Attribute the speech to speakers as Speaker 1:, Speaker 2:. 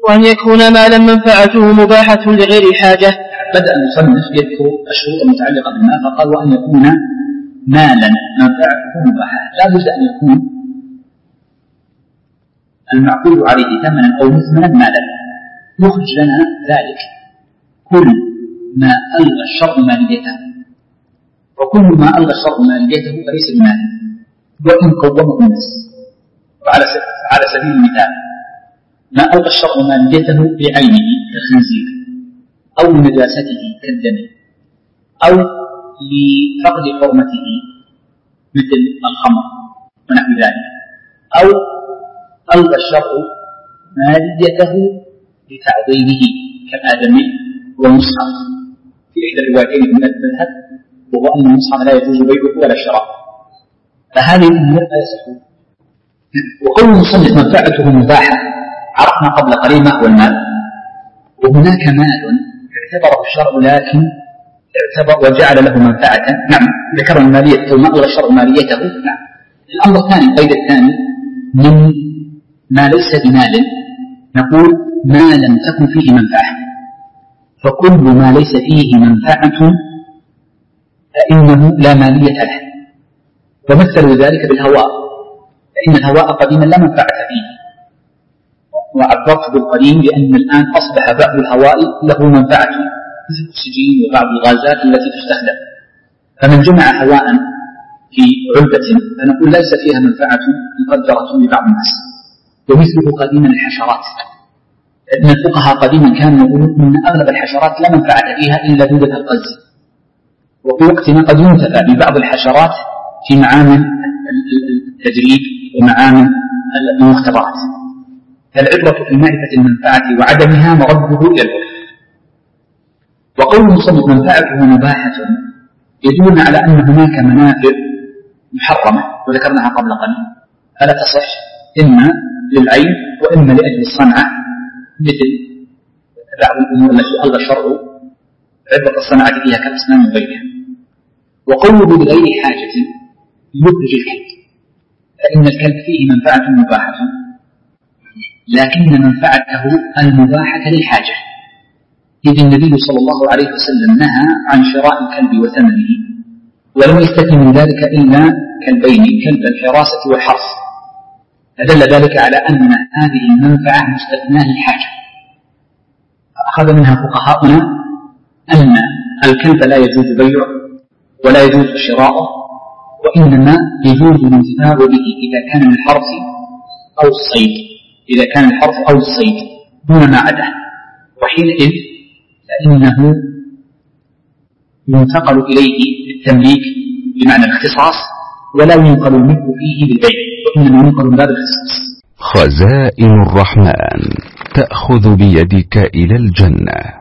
Speaker 1: وأن يكون مالا منفعته مباحة لغير حاجة.
Speaker 2: بدأ المصنف يذكر الشروط المتعلقة بالمال فقال وأن يكون مالا منفعته مباحة، لا بد أن يكون المعقول عليه ثمنا أو مثمنا مالا. يخرج لنا ذلك كل ما ألغى الشرع ماليته، وكل ما ألغى الشرع ماليته فليس بمال وإن قومه الناس. وعلى سبيل المثال ما ألغى الشرع ماليته بعينه كالخنزير أو نجاسته كالدم أو لفقد حرمته مثل الخمر ونحو ذلك، أو ألغى الشرع ماليته لتعظيمه كالآدمي والمصحف في إحدى الروايتين من المذهب، وهو أن المصحف لا يجوز بيعه ولا شراءه، فهذه الأمور لا يصح. وكل مصنف منفعته مباحة عرفنا قبل قليل ما هو المال، وهناك مال اعتبره الشرع لكن اعتبر وجعل له منفعة. نعم ذكر المالية ثم ألغى الشرع ماليته. نعم. الأمر الثاني القيد الثاني من ما ليس بمال نقول ما لم تكن فيه منفعة، فكل ما ليس فيه منفعة فإنه لا مالية له. ومثلوا ذلك بالهواء، فإن الهواء قديما لا منفعة فيه، وعبرت بالقديم لأن الآن أصبح بعض الهواء له منفعة مثل الأكسجين وبعض الغازات التي تستخدم، فمن جمع هواء في علبة فنقول ليس فيها منفعة مقدرة لبعض الناس. ومثله قديما الحشرات، لأن الفقهاء قديما كانوا يقولون أن أغلب الحشرات لا منفعة فيها إلا دودة القز، وفي وقتنا قد ينتفع ببعض الحشرات في معامل التدريب ومعامل المختبرات. فالعبرة في معرفة المنفعة وعدمها مرده إلى العرف. وقول المصنف منفعته مباحة يدل على أن هناك منافع محرمة وذكرناها قبل قليل فلا تصح إما للعين وإما لأجل الصنعة، مثل بعض الأمور التي ألغى الشرع عبرة الصنعة فيها كالأسنان وغيرها. وقوله بغير حاجة يخرج الكلب، فإن الكلب فيه منفعة مباحة لكن منفعته المباحة للحاجة، إذ النبي صلى الله عليه وسلم نهى عن شراء الكلب وثمنه، ولم يستثن من ذلك إلا كلبين، كلب الحراسة والحرث، فدل ذلك على أن هذه المنفعة مستثناة للحاجة. فأخذ منها فقهاؤنا أن الكلب لا يجوز بيعه ولا يجوز شراؤه، وإنما يجوز الانتفاع به إذا كان للحرث أو الصيد، إذا كان الحرث أو الصيد دون ما عداه، وحينئذ فإنه ينتقل إليه بالتمليك بمعنى الاختصاص، ولا ينقل الملك فيه بالبيع، وإنما ينقل من باب الاختصاص.
Speaker 3: خزائن الرحمن تأخذ بيدك إلى الجنة.